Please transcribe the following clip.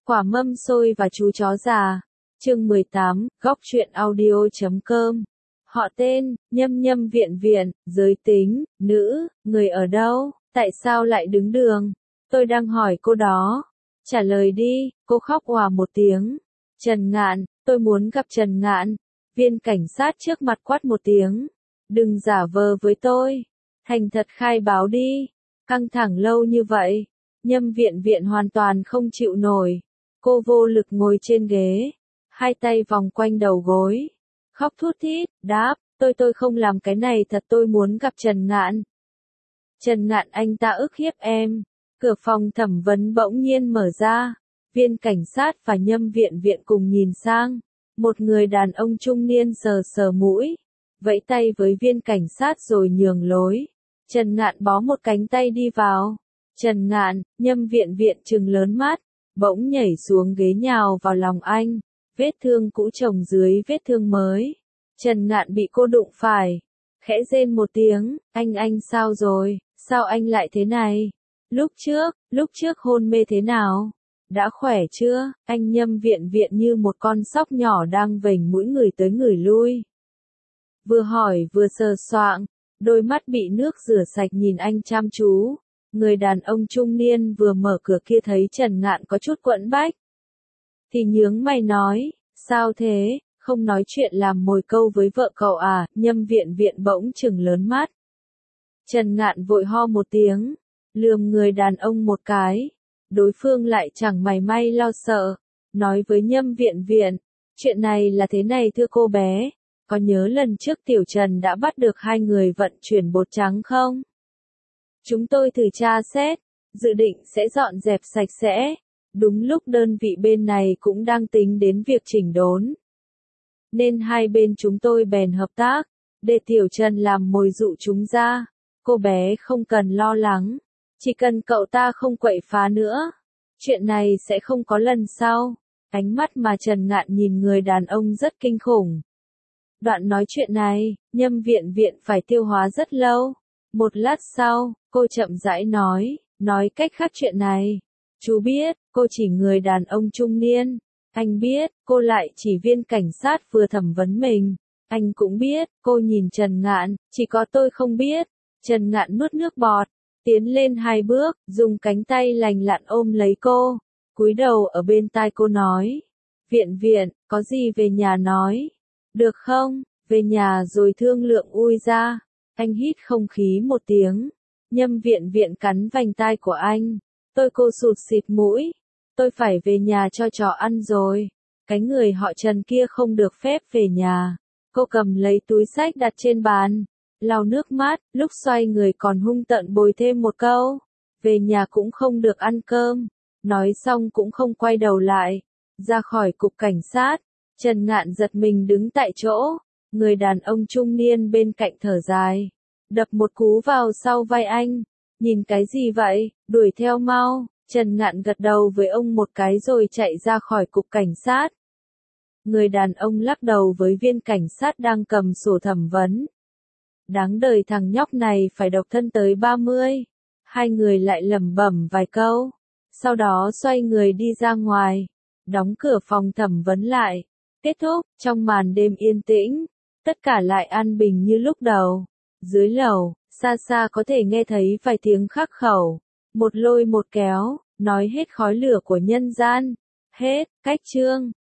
Quả mâm xôi và chú chó già. Chương 18, góc truyện audio.com. Họ tên, Nhâm Nhâm Viện Viện, giới tính, nữ, người ở đâu, tại sao lại đứng đường? Tôi đang hỏi cô đó. Trả lời đi, cô khóc òa một tiếng. Trần Ngạn, tôi muốn gặp Trần Ngạn. Viên cảnh sát trước mặt quát một tiếng. Đừng giả vờ với tôi. Thành thật khai báo đi. Căng thẳng lâu như vậy. Nhâm Viện Viện hoàn toàn không chịu nổi. Cô vô lực ngồi trên ghế. Hai tay vòng quanh đầu gối. Khóc thút thít, đáp, tôi không làm cái này thật, tôi muốn gặp Trần Ngạn. Trần Ngạn, anh ta ức hiếp em. Cửa phòng thẩm vấn bỗng nhiên mở ra. Viên cảnh sát và Nhâm Viện Viện cùng nhìn sang. Một người đàn ông trung niên sờ sờ mũi. Vẫy tay với viên cảnh sát rồi nhường lối. Trần Ngạn bó một cánh tay đi vào. Trần Ngạn, Nhâm Viện Viện trừng lớn mắt. Bỗng nhảy xuống ghế nhào vào lòng anh. Vết thương cũ chồng dưới vết thương mới. Trần Ngạn bị cô đụng phải. Khẽ rên một tiếng, anh sao rồi, sao anh lại thế này? Lúc trước hôn mê thế nào? Đã khỏe chưa? Anh Nhâm Viện Viện như một con sóc nhỏ đang vểnh mũi người tới người lui. Vừa hỏi vừa sờ soạng, đôi mắt bị nước rửa sạch nhìn anh chăm chú. Người đàn ông trung niên vừa mở cửa kia thấy Trần Ngạn có chút quẫn bách. Thì nhướng mày nói, sao thế, không nói chuyện làm mồi câu với vợ cậu à? Nhâm Viện Viện bỗng trừng lớn mắt. Trần Ngạn vội ho một tiếng, lườm người đàn ông một cái. Đối phương lại chẳng mảy may lo sợ, nói với Nhâm Viện Viện, chuyện này là thế này thưa cô bé, có nhớ lần trước Tiểu Trần đã bắt được hai người vận chuyển bột trắng không? Chúng tôi thử tra xét, dự định sẽ dọn dẹp sạch sẽ. Đúng lúc đơn vị bên này cũng đang tính đến việc chỉnh đốn. Nên hai bên chúng tôi bèn hợp tác, để Tiểu Trần làm mồi dụ chúng ra. Cô bé không cần lo lắng, chỉ cần cậu ta không quậy phá nữa. Chuyện này sẽ không có lần sau. Ánh mắt mà Trần Ngạn nhìn người đàn ông rất kinh khủng. Đoạn nói chuyện này, Nhâm Viện Viện phải tiêu hóa rất lâu. Một lát sau, cô chậm rãi nói cách khác chuyện này. Chú biết, cô chỉ người đàn ông trung niên. Anh biết, cô lại chỉ viên cảnh sát vừa thẩm vấn mình. Anh cũng biết, cô nhìn Trần Ngạn, chỉ có tôi không biết. Trần Ngạn nuốt nước bọt, tiến lên hai bước, dùng cánh tay lành lặn ôm lấy cô. Cúi đầu ở bên tai cô nói. Viện Viện, có gì về nhà nói. Được không, về nhà rồi thương lượng ui ra. Anh hít không khí một tiếng. Nhâm Viện Viện cắn vành tai của anh. Cô sụt sịt mũi. Tôi phải về nhà cho chó ăn rồi. Cái người họ Trần kia không được phép về nhà. Cô cầm lấy túi xách đặt trên bàn. Lau nước mắt, lúc xoay người còn hung tợn bồi thêm một câu. Về nhà cũng không được ăn cơm. Nói xong cũng không quay đầu lại. Ra khỏi cục cảnh sát. Trần Ngạn giật mình đứng tại chỗ. Người đàn ông trung niên bên cạnh thở dài. Đập một cú vào sau vai anh. Nhìn cái gì vậy, đuổi theo mau. Trần Ngạn gật đầu với ông một cái rồi chạy ra khỏi cục cảnh sát. Người đàn ông lắc đầu với viên cảnh sát đang cầm sổ thẩm vấn. Đáng đời thằng nhóc này phải độc thân tới 30. Hai người lại lẩm bẩm vài câu. Sau đó xoay người đi ra ngoài. Đóng cửa phòng thẩm vấn lại. Kết thúc, trong màn đêm yên tĩnh. Tất cả lại an bình như lúc đầu. Dưới lầu, xa xa có thể nghe thấy vài tiếng khắc khẩu. Một lôi một kéo, nói hết khói lửa của nhân gian. Hết, cách chương.